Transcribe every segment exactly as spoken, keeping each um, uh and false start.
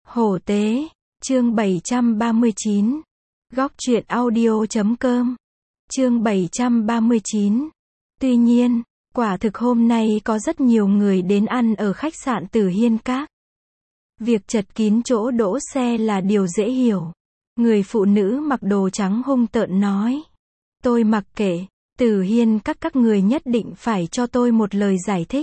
Hổ tế, chương bảy trăm ba mươi chín. Góc truyện audio chấm com. Chương bảy trăm ba mươi chín. Tuy nhiên, quả thực hôm nay có rất nhiều người đến ăn ở khách sạn Tử Hiên Các. Việc chật kín chỗ đỗ xe là điều dễ hiểu. Người phụ nữ mặc đồ trắng hung tợn nói. Tôi mặc kệ, Tử Hiên Các các người nhất định phải cho tôi một lời giải thích.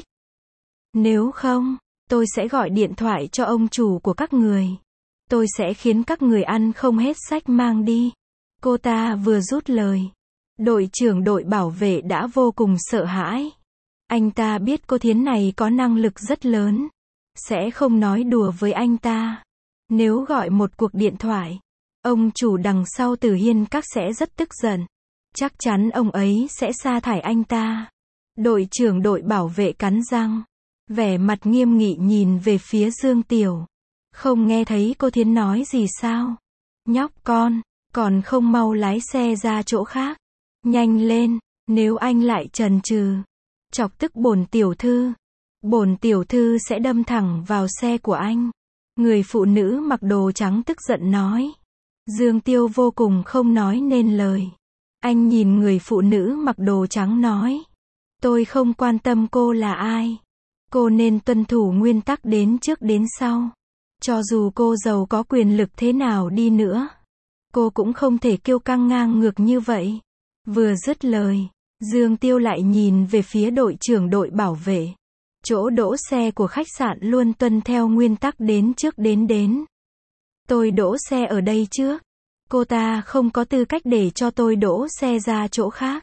Nếu không, tôi sẽ gọi điện thoại cho ông chủ của các người. Tôi sẽ khiến các người ăn không hết sách mang đi. Cô ta vừa rút lời. Đội trưởng đội bảo vệ đã vô cùng sợ hãi. Anh ta biết cô Thiến này có năng lực rất lớn. Sẽ không nói đùa với anh ta. Nếu gọi một cuộc điện thoại, ông chủ đằng sau Tử Hiên Các sẽ rất tức giận. Chắc chắn ông ấy sẽ sa thải anh ta. Đội trưởng đội bảo vệ cắn răng, vẻ mặt nghiêm nghị nhìn về phía Dương Tiểu. Không nghe thấy cô Thiến nói gì sao? Nhóc con, còn không mau lái xe ra chỗ khác. Nhanh lên, nếu anh lại chần chừ, chọc tức bổn tiểu thư. Bổn tiểu thư sẽ đâm thẳng vào xe của anh. Người phụ nữ mặc đồ trắng tức giận nói. Dương Tiêu vô cùng không nói nên lời. Anh nhìn người phụ nữ mặc đồ trắng nói. Tôi không quan tâm cô là ai. Cô nên tuân thủ nguyên tắc đến trước đến sau. Cho dù cô giàu có quyền lực thế nào đi nữa, cô cũng không thể kiêu căng ngang ngược như vậy. Vừa dứt lời, Dương Tiêu lại nhìn về phía đội trưởng đội bảo vệ. Chỗ đỗ xe của khách sạn luôn tuân theo nguyên tắc đến trước đến đến. Tôi đỗ xe ở đây trước. Cô ta không có tư cách để cho tôi đỗ xe ra chỗ khác.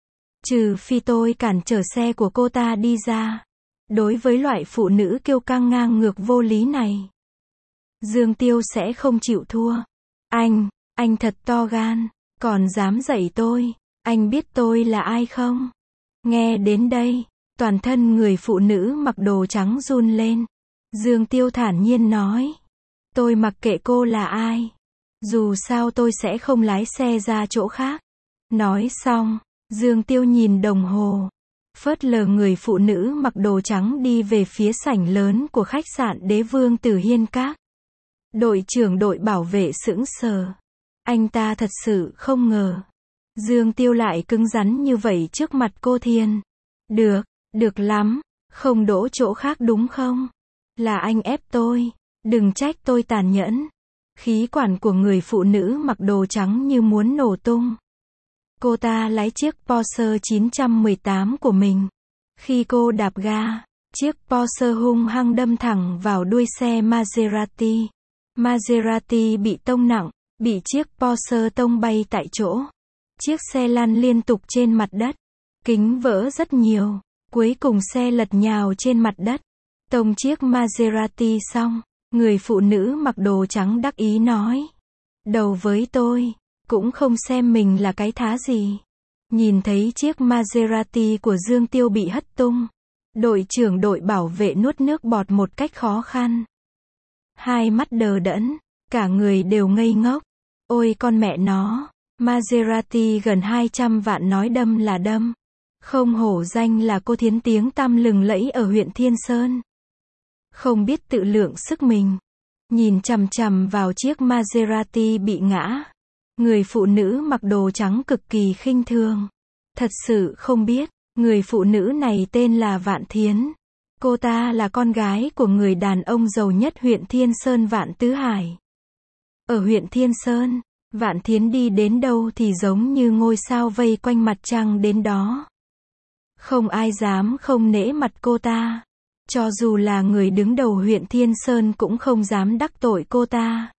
Trừ phi tôi cản trở xe của cô ta đi ra. Đối với loại phụ nữ kiêu căng ngang ngược vô lý này, Dương Tiêu sẽ không chịu thua. Anh, anh thật to gan, còn dám dạy tôi. Anh biết tôi là ai không? Nghe đến đây, toàn thân người phụ nữ mặc đồ trắng run lên. Dương Tiêu thản nhiên nói. Tôi mặc kệ cô là ai. Dù sao tôi sẽ không lái xe ra chỗ khác. Nói xong, Dương Tiêu nhìn đồng hồ. Phớt lờ người phụ nữ mặc đồ trắng đi về phía sảnh lớn của khách sạn Đế Vương Tử Hiên Các. Đội trưởng đội bảo vệ sững sờ. Anh ta thật sự không ngờ. Dương Tiêu lại cứng rắn như vậy trước mặt cô Thiên. Được, được lắm. Không đỗ chỗ khác đúng không? Là anh ép tôi. Đừng trách tôi tàn nhẫn. Khí quản của người phụ nữ mặc đồ trắng như muốn nổ tung. Cô ta lái chiếc Porsche chín một tám của mình. Khi cô đạp ga, chiếc Porsche hung hăng đâm thẳng vào đuôi xe Maserati. Maserati bị tông nặng, bị chiếc Porsche tông bay tại chỗ. Chiếc xe lăn liên tục trên mặt đất. Kính vỡ rất nhiều. Cuối cùng xe lật nhào trên mặt đất. Tông chiếc Maserati xong, người phụ nữ mặc đồ trắng đắc ý nói. Đầu với tôi. Cũng không xem mình là cái thá gì. Nhìn thấy chiếc Maserati của Dương Tiêu bị hất tung. Đội trưởng đội bảo vệ nuốt nước bọt một cách khó khăn. Hai mắt đờ đẫn. Cả người đều ngây ngốc. Ôi con mẹ nó. Maserati gần hai trăm vạn nói đâm là đâm. Không hổ danh là cô Thiến tiếng tăm lừng lẫy ở huyện Thiên Sơn. Không biết tự lượng sức mình. Nhìn chằm chằm vào chiếc Maserati bị ngã. Người phụ nữ mặc đồ trắng cực kỳ khinh thường. Thật sự không biết, người phụ nữ này tên là Vạn Thiến. Cô ta là con gái của người đàn ông giàu nhất huyện Thiên Sơn Vạn Tứ Hải. Ở huyện Thiên Sơn, Vạn Thiến đi đến đâu thì giống như ngôi sao vây quanh mặt trăng đến đó. Không ai dám không nể mặt cô ta. Cho dù là người đứng đầu huyện Thiên Sơn cũng không dám đắc tội cô ta.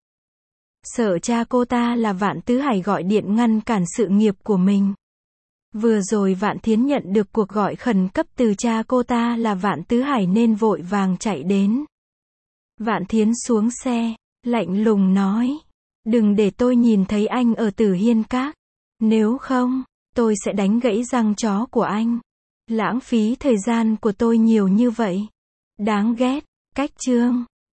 Sợ cha cô ta là Vạn Tứ Hải gọi điện ngăn cản sự nghiệp của mình. Vừa rồi Vạn Thiến nhận được cuộc gọi khẩn cấp từ cha cô ta là Vạn Tứ Hải nên vội vàng chạy đến. Vạn Thiến xuống xe, lạnh lùng nói. Đừng để tôi nhìn thấy anh ở Tử Hiên Các. Nếu không, tôi sẽ đánh gãy răng chó của anh. Lãng phí thời gian của tôi nhiều như vậy. Đáng ghét. Cách chương.